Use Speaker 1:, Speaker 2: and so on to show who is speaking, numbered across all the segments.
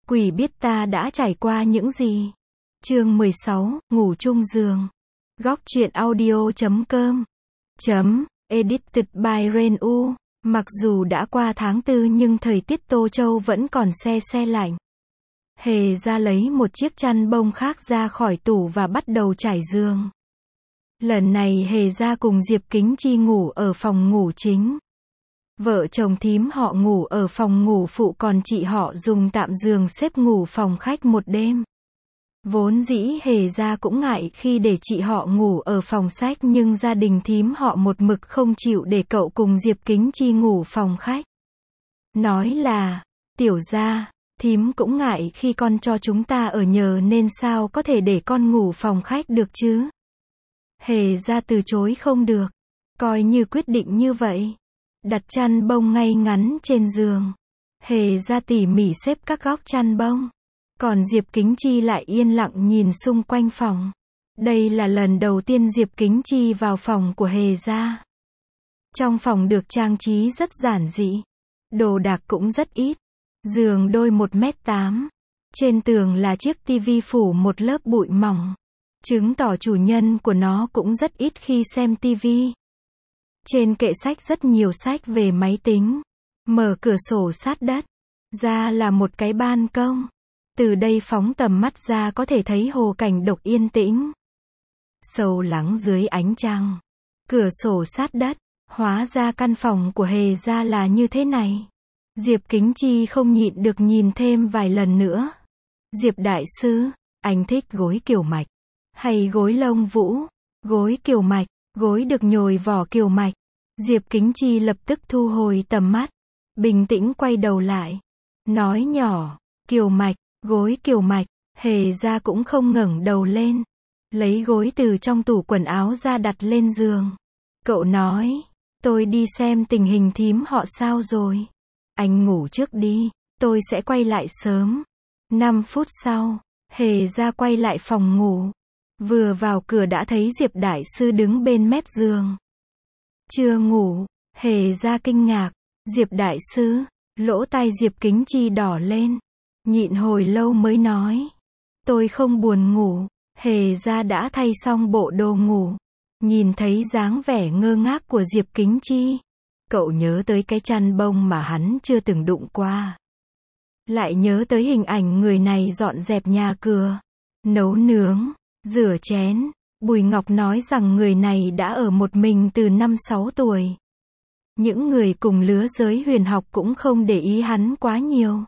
Speaker 1: Quỷ biết ta đã trải qua những gì. Chương 16, ngủ chung giường. Góc truyện audio.com Edited by Ren U. Mặc dù đã qua tháng 4 nhưng thời tiết Tô Châu vẫn còn se lạnh. Hề ra lấy một chiếc chăn bông khác ra khỏi tủ và bắt đầu trải giường. Lần này Hề ra cùng Diệp Kính Chi ngủ ở phòng ngủ chính. Vợ chồng thím họ ngủ ở phòng ngủ phụ, còn chị họ dùng tạm giường xếp ngủ phòng khách một đêm. Vốn dĩ Hề ra cũng ngại khi để chị họ ngủ ở phòng khách, nhưng gia đình thím họ một mực không chịu để cậu cùng Diệp Kính Chi ngủ phòng khách. Nói là, tiểu gia, thím cũng ngại khi con cho chúng ta ở nhờ nên sao có thể để con ngủ phòng khách được chứ. Hề ra từ chối không được. Coi như quyết định như vậy. Đặt chăn bông ngay ngắn trên giường. Hề ra tỉ mỉ xếp các góc chăn bông. Còn Diệp Kính Chi lại yên lặng nhìn xung quanh phòng. Đây là lần đầu tiên Diệp Kính Chi vào phòng của Hề ra. Trong phòng được trang trí rất giản dị. Đồ đạc cũng rất ít. Giường đôi 1m8. Trên tường là chiếc tivi phủ một lớp bụi mỏng. Chứng tỏ chủ nhân của nó cũng rất ít khi xem tivi. Trên kệ sách rất nhiều sách về máy tính. Mở cửa sổ sát đất ra là một cái ban công. Từ đây phóng tầm mắt ra có thể thấy hồ Cảnh Độc yên tĩnh, sâu lắng dưới ánh trăng. Cửa sổ sát đất. Hóa ra căn phòng của Hề ra là như thế này. Diệp Kính Chi không nhịn được nhìn thêm vài lần nữa. Diệp đại sư, anh thích gối kiều mạch hay gối lông vũ? Gối kiều mạch. Gối được nhồi vỏ kiều mạch. Diệp Kính Chi lập tức thu hồi tầm mắt, bình tĩnh quay đầu lại, nói nhỏ, kiều mạch, gối kiều mạch. Hề ra cũng không ngẩng đầu lên, lấy gối từ trong tủ quần áo ra đặt lên giường. Cậu nói, tôi đi xem tình hình thím họ sao rồi. Anh ngủ trước đi, tôi sẽ quay lại sớm. 5 phút sau, Hề ra quay lại phòng ngủ. Vừa vào cửa đã thấy Diệp đại sư đứng bên mép giường. Chưa ngủ. Hề ra kinh ngạc. Diệp đại sư. Lỗ tai Diệp Kính Chi đỏ lên. Nhịn hồi lâu mới nói, tôi không buồn ngủ. Hề ra đã thay xong bộ đồ ngủ. Nhìn thấy dáng vẻ ngơ ngác của Diệp Kính Chi, cậu nhớ tới cái chăn bông mà hắn chưa từng đụng qua. Lại nhớ tới hình ảnh người này dọn dẹp nhà cửa, nấu nướng, rửa chén. Bùi Ngọc nói rằng người này đã ở một mình từ 5-6 tuổi. Những người cùng lứa giới huyền học cũng không để ý hắn quá nhiều.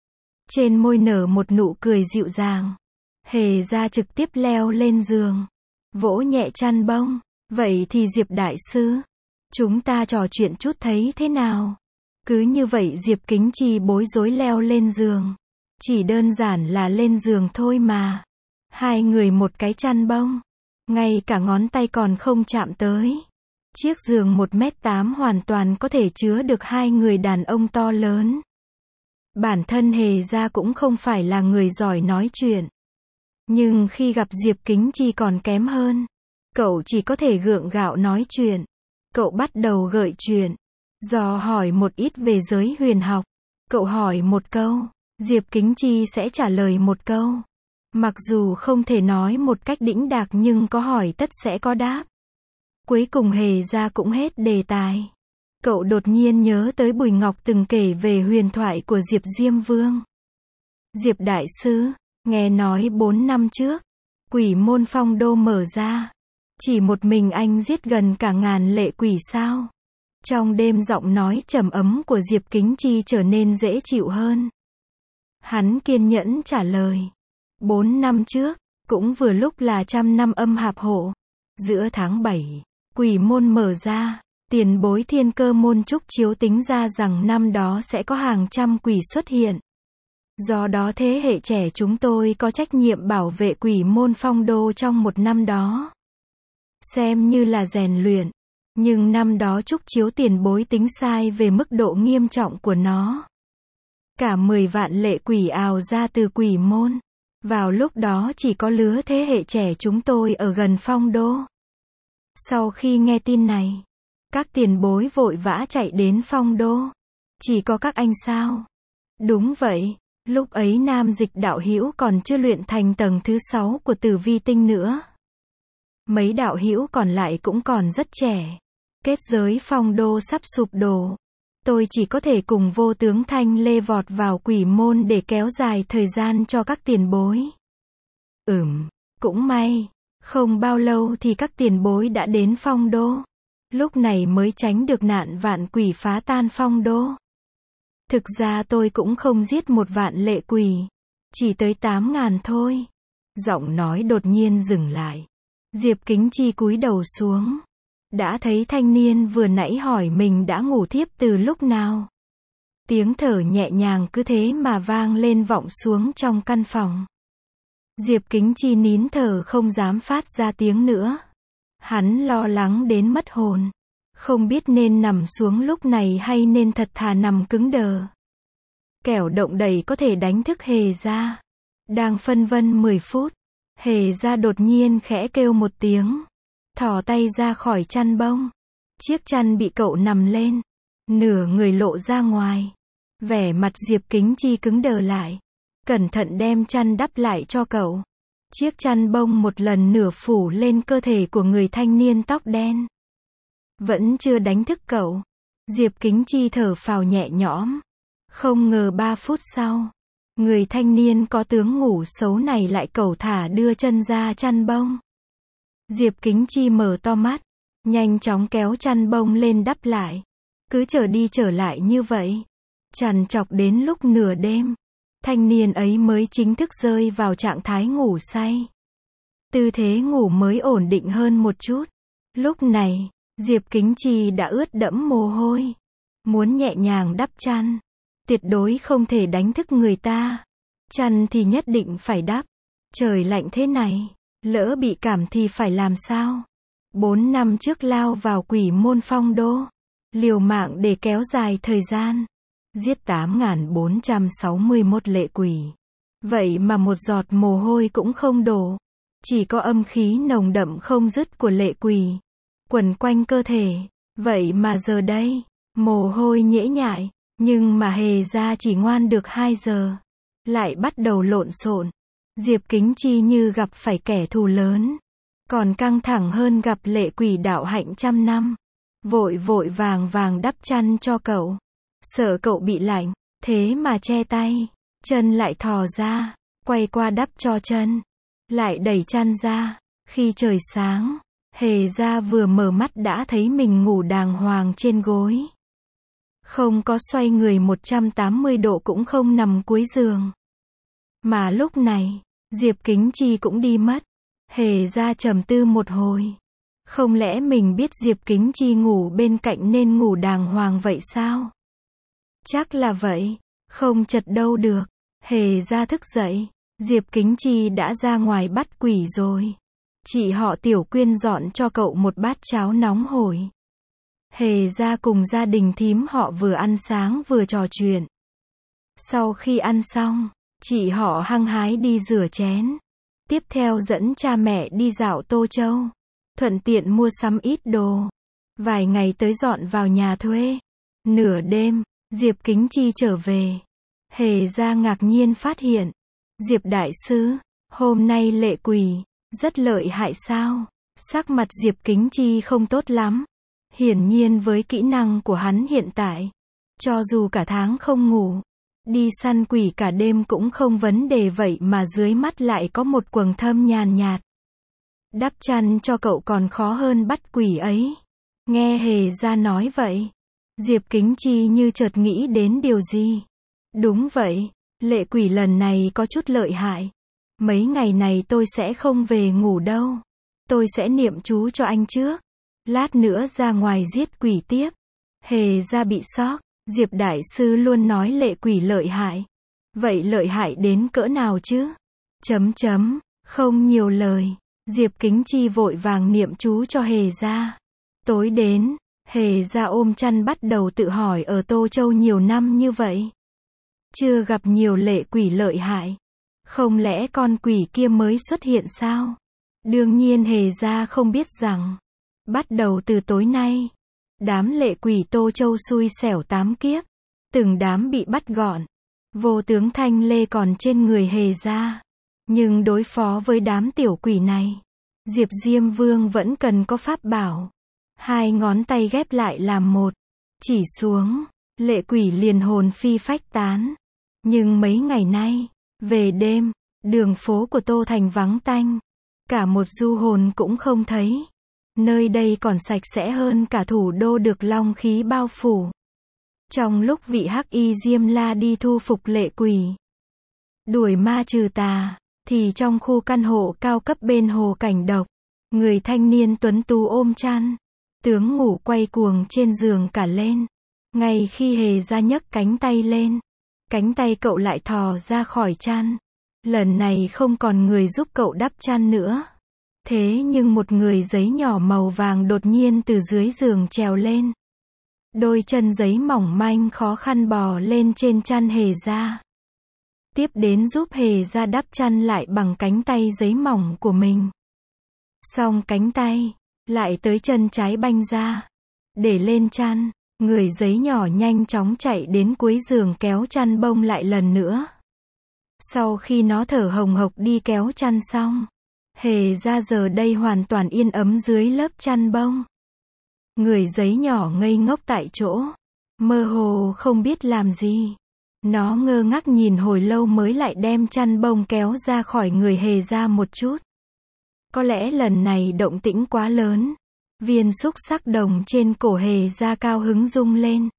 Speaker 1: Trên môi nở một nụ cười dịu dàng. Hề ra trực tiếp leo lên giường, vỗ nhẹ chăn bông. Vậy thì Diệp đại sư, chúng ta trò chuyện chút thấy thế nào? Cứ như vậy Diệp Kính Chi bối rối leo lên giường. Chỉ đơn giản là lên giường thôi mà. Hai người một cái chăn bông. Ngay cả ngón tay còn không chạm tới. Chiếc giường 1m8 hoàn toàn có thể chứa được hai người đàn ông to lớn. Bản thân Hề ra cũng không phải là người giỏi nói chuyện. Nhưng khi gặp Diệp Kính Chi còn kém hơn. Cậu chỉ có thể gượng gạo nói chuyện. Cậu bắt đầu gợi chuyện, dò hỏi một ít về giới huyền học. Cậu hỏi một câu, Diệp Kính Chi sẽ trả lời một câu. Mặc dù không thể nói một cách đĩnh đạc nhưng có hỏi tất sẽ có đáp. Cuối cùng Hề ra cũng hết đề tài. Cậu đột nhiên nhớ tới Bùi Ngọc từng kể về huyền thoại của Diệp Diêm Vương. Diệp đại sư, nghe nói 4 năm trước, quỷ môn phong đô mở ra. Chỉ một mình anh giết gần cả ngàn lệ quỷ sao? Trong đêm giọng nói trầm ấm của Diệp Kính Chi trở nên dễ chịu hơn. Hắn kiên nhẫn trả lời. 4 năm trước, cũng vừa lúc là 100 năm âm hạp hộ. Giữa tháng 7, quỷ môn mở ra. Tiền bối Thiên Cơ môn trúc chiếu tính ra rằng năm đó sẽ có hàng trăm quỷ xuất hiện. Do đó thế hệ trẻ chúng tôi có trách nhiệm bảo vệ quỷ môn phong đô trong một năm đó. Xem như là rèn luyện. Nhưng năm đó trúc chiếu tiền bối tính sai về mức độ nghiêm trọng của nó. Cả 10 vạn lệ quỷ ào ra từ quỷ môn. Vào lúc đó chỉ có lứa thế hệ trẻ chúng tôi ở gần phong đô. Sau khi nghe tin này, các tiền bối vội vã chạy đến phong đô. Chỉ có các anh sao? Đúng vậy. Lúc ấy Nam Dịch đạo hữu còn chưa luyện thành tầng thứ 6 của Tử Vi tinh nữa. Mấy đạo hữu còn lại cũng còn rất trẻ. Kết giới Phong Đô sắp sụp đổ. Tôi chỉ có thể cùng Vô Tướng Thanh Lê vọt vào quỷ môn để kéo dài thời gian cho các tiền bối. Cũng may. Không bao lâu thì các tiền bối đã đến Phong Đô. Lúc này mới tránh được nạn vạn quỷ phá tan Phong Đô. Thực ra tôi cũng không giết một vạn lệ quỷ. Chỉ tới 8.000 thôi. Giọng nói đột nhiên dừng lại. Diệp Kính Chi cúi đầu xuống. Đã thấy thanh niên vừa nãy hỏi mình đã ngủ thiếp từ lúc nào. Tiếng thở nhẹ nhàng cứ thế mà vang lên vọng xuống trong căn phòng. Diệp Kính Chi nín thở không dám phát ra tiếng nữa. Hắn lo lắng đến mất hồn. Không biết nên nằm xuống lúc này hay nên thật thà nằm cứng đờ. Kẻo động đậy có thể đánh thức Hề Gia. Đang phân vân 10 phút. Hề Gia đột nhiên khẽ kêu một tiếng. Thò tay ra khỏi chăn bông. Chiếc chăn bị cậu nằm lên. Nửa người lộ ra ngoài. Vẻ mặt Diệp Kính Chi cứng đờ lại. Cẩn thận đem chăn đắp lại cho cậu. Chiếc chăn bông một lần nửa phủ lên cơ thể của người thanh niên tóc đen. Vẫn chưa đánh thức cậu. Diệp Kính Chi thở phào nhẹ nhõm. Không ngờ 3 phút sau, người thanh niên có tướng ngủ xấu này lại cẩu thả đưa chân ra chăn bông. Diệp Kính Chi mở to mắt, nhanh chóng kéo chăn bông lên đắp lại. Cứ trở đi trở lại như vậy. Trằn trọc đến lúc nửa đêm. Thanh niên ấy mới chính thức rơi vào trạng thái ngủ say. Tư thế ngủ mới ổn định hơn một chút. Lúc này, Diệp Kính Chi đã ướt đẫm mồ hôi. Muốn nhẹ nhàng đắp chăn. Tuyệt đối không thể đánh thức người ta. Chăn thì nhất định phải đắp. Trời lạnh thế này. Lỡ bị cảm thì phải làm sao? 4 năm trước lao vào quỷ môn Phong Đô. Liều mạng để kéo dài thời gian. Giết 8.461 lệ quỷ. Vậy mà một giọt mồ hôi cũng không đổ. Chỉ có âm khí nồng đậm không dứt của lệ quỷ. Quẩn quanh cơ thể. Vậy mà giờ đây, mồ hôi nhễ nhại. Nhưng mà Hề Gia chỉ ngoan được 2 giờ. Lại bắt đầu lộn xộn. Diệp Kính Chi như gặp phải kẻ thù lớn. Còn căng thẳng hơn gặp lệ quỷ đạo hạnh trăm năm. Vội vội vàng vàng đắp chăn cho cậu. Sợ cậu bị lạnh. Thế mà che tay. Chân lại thò ra. Quay qua đắp cho chân. Lại đẩy chăn ra. Khi trời sáng, Hề Gia vừa mở mắt đã thấy mình ngủ đàng hoàng trên gối. Không có xoay người 180 độ cũng không nằm cuối giường. Mà lúc này, Diệp Kính Chi cũng đi mất. Hề Gia trầm tư một hồi. Không lẽ mình biết Diệp Kính Chi ngủ bên cạnh nên ngủ đàng hoàng vậy sao? Chắc là vậy. Không chật đâu được. Hề Gia thức dậy. Diệp Kính Chi đã ra ngoài bắt quỷ rồi. Chị họ Tiểu Quyên dọn cho cậu một bát cháo nóng hổi. Hề Gia cùng gia đình thím họ vừa ăn sáng vừa trò chuyện. Sau khi ăn xong, chị họ hăng hái đi rửa chén. Tiếp theo dẫn cha mẹ đi dạo Tô Châu. Thuận tiện mua sắm ít đồ. Vài ngày tới dọn vào nhà thuê. Nửa đêm, Diệp Kính Chi trở về. Hề Gia ngạc nhiên phát hiện. Diệp đại sư, hôm nay lệ quỷ, rất lợi hại sao? Sắc mặt Diệp Kính Chi không tốt lắm. Hiển nhiên với kỹ năng của hắn hiện tại, cho dù cả tháng không ngủ, đi săn quỷ cả đêm cũng không vấn đề, vậy mà dưới mắt lại có một quầng thâm nhàn nhạt. Đắp chăn cho cậu còn khó hơn bắt quỷ ấy. Nghe Hề Gia nói vậy, Diệp Kính Chi như chợt nghĩ đến điều gì. Đúng vậy, lệ quỷ lần này có chút lợi hại. Mấy ngày này tôi sẽ không về ngủ đâu. Tôi sẽ niệm chú cho anh trước. Lát nữa ra ngoài giết quỷ tiếp. Hề Gia bị sốc. Diệp đại sư luôn nói lệ quỷ lợi hại. Vậy lợi hại đến cỡ nào chứ? Không nhiều lời. Diệp Kính Chi vội vàng niệm chú cho Hề Gia. Tối đến, Hề Gia ôm chăn bắt đầu tự hỏi, ở Tô Châu nhiều năm như vậy, chưa gặp nhiều lệ quỷ lợi hại. Không lẽ con quỷ kia mới xuất hiện sao? Đương nhiên Hề Gia không biết rằng, bắt đầu từ tối nay, đám lệ quỷ Tô Châu xui xẻo 8 kiếp, từng đám bị bắt gọn. Vô tướng Thanh Lê còn trên người Hề Gia. Nhưng đối phó với đám tiểu quỷ này, Diệp Diêm Vương vẫn cần có pháp bảo. Hai ngón tay ghép lại làm một, chỉ xuống, lệ quỷ liền hồn phi phách tán. Nhưng mấy ngày nay, về đêm, đường phố của Tô Thành vắng tanh. Cả một du hồn cũng không thấy. Nơi đây còn sạch sẽ hơn cả thủ đô được long khí bao phủ. Trong lúc vị Hắc Y Diêm La đi thu phục lệ quỷ, đuổi ma trừ tà, thì trong khu căn hộ cao cấp bên hồ Cảnh Độc, người thanh niên tuấn tú ôm chăn, tướng ngủ quay cuồng trên giường cả lên. Ngay khi Hề Gia nhấc cánh tay lên, cánh tay cậu lại thò ra khỏi chăn. Lần này không còn người giúp cậu đắp chăn nữa. Thế nhưng một người giấy nhỏ màu vàng đột nhiên từ dưới giường trèo lên. Đôi chân giấy mỏng manh khó khăn bò lên trên chăn Hề Gia. Tiếp đến giúp Hề Gia đắp chăn lại bằng cánh tay giấy mỏng của mình. Xong cánh tay, lại tới chân trái banh ra. Để lên chăn, người giấy nhỏ nhanh chóng chạy đến cuối giường kéo chăn bông lại lần nữa. Sau khi nó thở hồng hộc đi kéo chăn xong, Hề Gia giờ đây hoàn toàn yên ấm dưới lớp chăn bông. Người giấy nhỏ ngây ngốc tại chỗ, mơ hồ không biết làm gì. Nó ngơ ngác nhìn hồi lâu mới lại đem chăn bông kéo ra khỏi người Hề Gia một chút. Có lẽ lần này động tĩnh quá lớn. Viên xúc sắc đồng trên cổ Hề Gia cao hứng rung lên.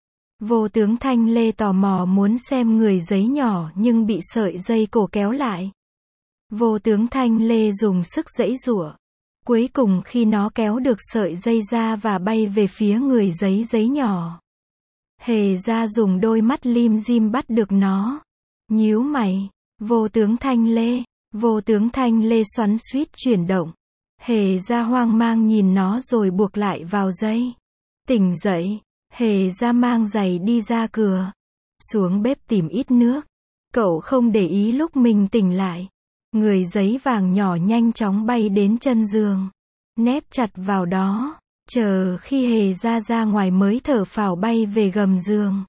Speaker 1: Vô tướng Thanh Lê tò mò muốn xem người giấy nhỏ nhưng bị sợi dây cổ kéo lại. Vô tướng Thanh Lê dùng sức giãy giụa. Cuối cùng khi nó kéo được sợi dây ra và bay về phía người giấy nhỏ, Hề Gia dùng đôi mắt lim dim bắt được nó. Nhíu mày, vô tướng Thanh Lê xoắn xuýt chuyển động. Hề Gia hoang mang nhìn nó rồi buộc lại vào dây. Tỉnh dậy, Hề Gia mang giày đi ra cửa, xuống bếp tìm ít nước. Cậu không để ý lúc mình tỉnh lại, người giấy vàng nhỏ nhanh chóng bay đến chân giường, nép chặt vào đó, chờ khi Hề Gia ra ngoài mới thở phào bay về gầm giường.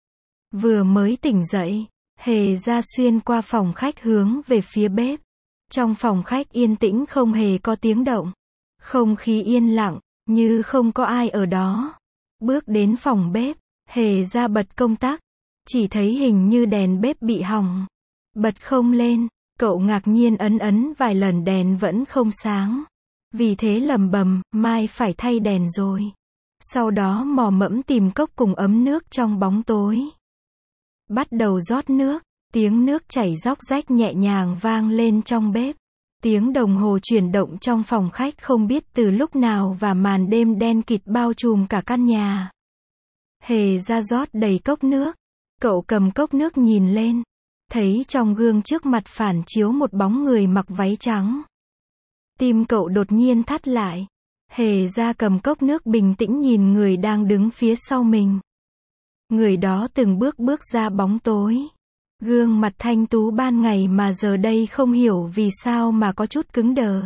Speaker 1: Vừa mới tỉnh dậy, Hề Gia xuyên qua phòng khách hướng về phía bếp. Trong phòng khách yên tĩnh không hề có tiếng động. Không khí yên lặng, như không có ai ở đó. Bước đến phòng bếp, Hề Gia bật công tắc. Chỉ thấy hình như đèn bếp bị hỏng. Bật không lên, cậu ngạc nhiên ấn vài lần đèn vẫn không sáng. Vì thế lẩm bẩm, mai phải thay đèn rồi. Sau đó mò mẫm tìm cốc cùng ấm nước trong bóng tối. Bắt đầu rót nước. Tiếng nước chảy róc rách nhẹ nhàng vang lên trong bếp. Tiếng đồng hồ chuyển động trong phòng khách không biết từ lúc nào và màn đêm đen kịt bao trùm cả căn nhà. Hề Gia rót đầy cốc nước. Cậu cầm cốc nước nhìn lên. Thấy trong gương trước mặt phản chiếu một bóng người mặc váy trắng. Tim cậu đột nhiên thắt lại. Hề Gia cầm cốc nước bình tĩnh nhìn người đang đứng phía sau mình. Người đó từng bước ra bóng tối. Gương mặt thanh tú ban ngày mà giờ đây không hiểu vì sao mà có chút cứng đờ.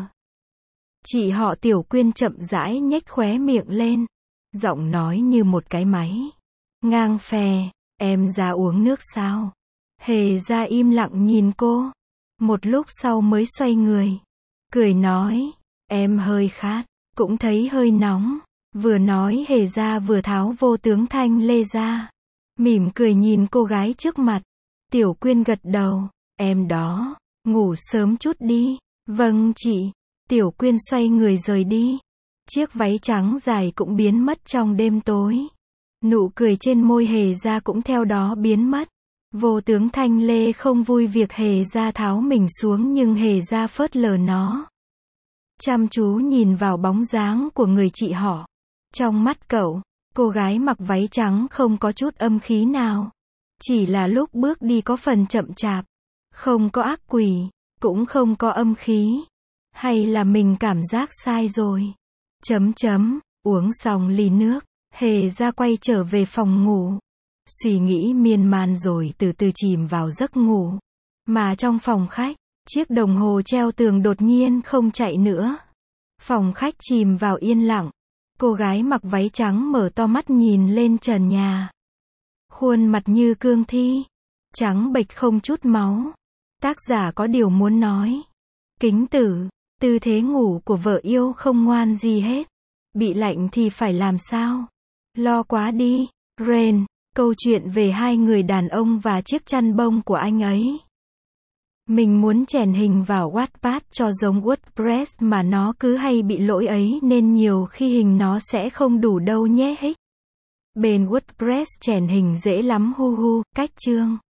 Speaker 1: Chị họ Tiểu Quyên chậm rãi nhếch khóe miệng lên. Giọng nói như một cái máy ngang phè, em ra uống nước sao? Hề Gia im lặng nhìn cô. Một lúc sau mới xoay người. Cười nói, em hơi khát, cũng thấy hơi nóng. Vừa nói Hề Gia vừa tháo vô tướng Thanh Lê ra. Mỉm cười nhìn cô gái trước mặt. Tiểu Quyên gật đầu, em đó, ngủ sớm chút đi. Vâng chị. Tiểu Quyên xoay người rời đi. Chiếc váy trắng dài cũng biến mất trong đêm tối. Nụ cười trên môi Hề Gia cũng theo đó biến mất. Vô tướng Thanh Lê không vui việc Hề Gia tháo mình xuống nhưng Hề Gia phớt lờ nó. Chăm chú nhìn vào bóng dáng của người chị họ. Trong mắt cậu, cô gái mặc váy trắng không có chút âm khí nào. Chỉ là lúc bước đi có phần chậm chạp. Không có ác quỷ, cũng không có âm khí. Hay là mình cảm giác sai rồi. Uống xong ly nước, Hề Gia quay trở về phòng ngủ. Suy nghĩ miên man rồi từ từ chìm vào giấc ngủ. Mà trong phòng khách, chiếc đồng hồ treo tường đột nhiên không chạy nữa. Phòng khách chìm vào yên lặng. Cô gái mặc váy trắng mở to mắt nhìn lên trần nhà. Khuôn mặt như cương thi. Trắng bệch không chút máu. Tác giả có điều muốn nói. Kính tử, tư thế ngủ của vợ yêu không ngoan gì hết. Bị lạnh thì phải làm sao? Lo quá đi. Rain, câu chuyện về hai người đàn ông và chiếc chăn bông của anh ấy. Mình muốn chèn hình vào Wattpad cho giống WordPress mà nó cứ hay bị lỗi ấy nên nhiều khi hình nó sẽ không đủ đâu nhé hích. Bên WordPress chèn hình dễ lắm hu hu, cách chương.